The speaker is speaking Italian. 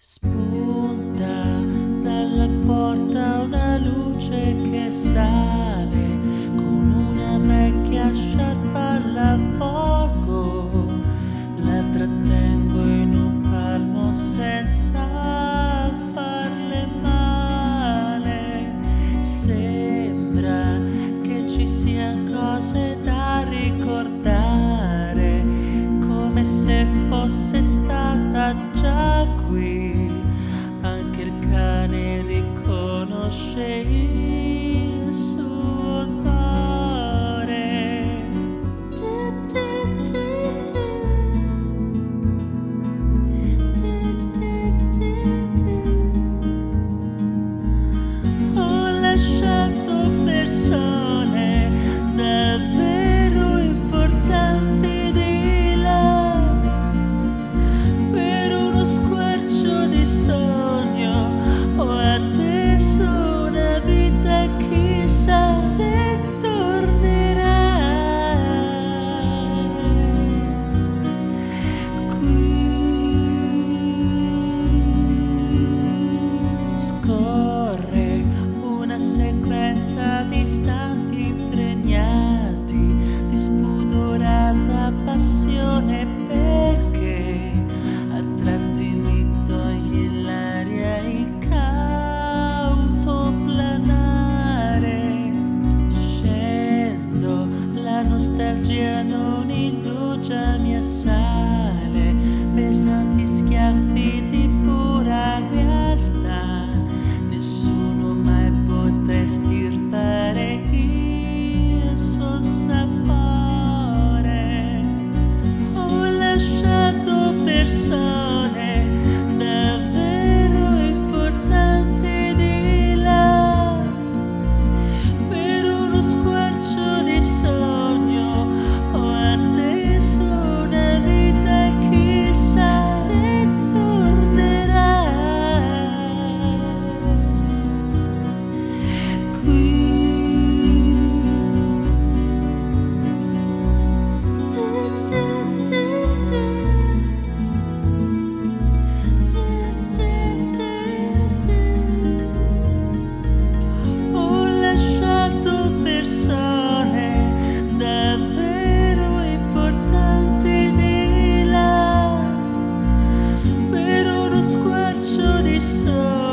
Spunta dalla porta una luce che sale, con una vecchia sciarpa all'avvolgo, la trattengo in un palmo senza farle male. Sembra che ci siano cose da ricordare, come se fosse stata già qui. Anche il cane riconosce il suo odore. Ho lasciato persone davvero importanti di là, per uno squarcio di sogno ho atteso una vita, chissà se tornerai qui. Scorre una sequenza di istanti impregnati di spudorata passione, perché a tratti mi toglie l'aria incauto planare. Scendo, la nostalgia non indugia, mi assale pesanti schiaffi di pura realtà. Nessuno mai potrà estirpare il suo sapore. Ho lasciato persone davvero importanti di là, per uno squarcio di sogno ho atteso una vita, chissà se tornerai qui. Ho lasciato persone davvero importanti di là, per uno squarcio di sole.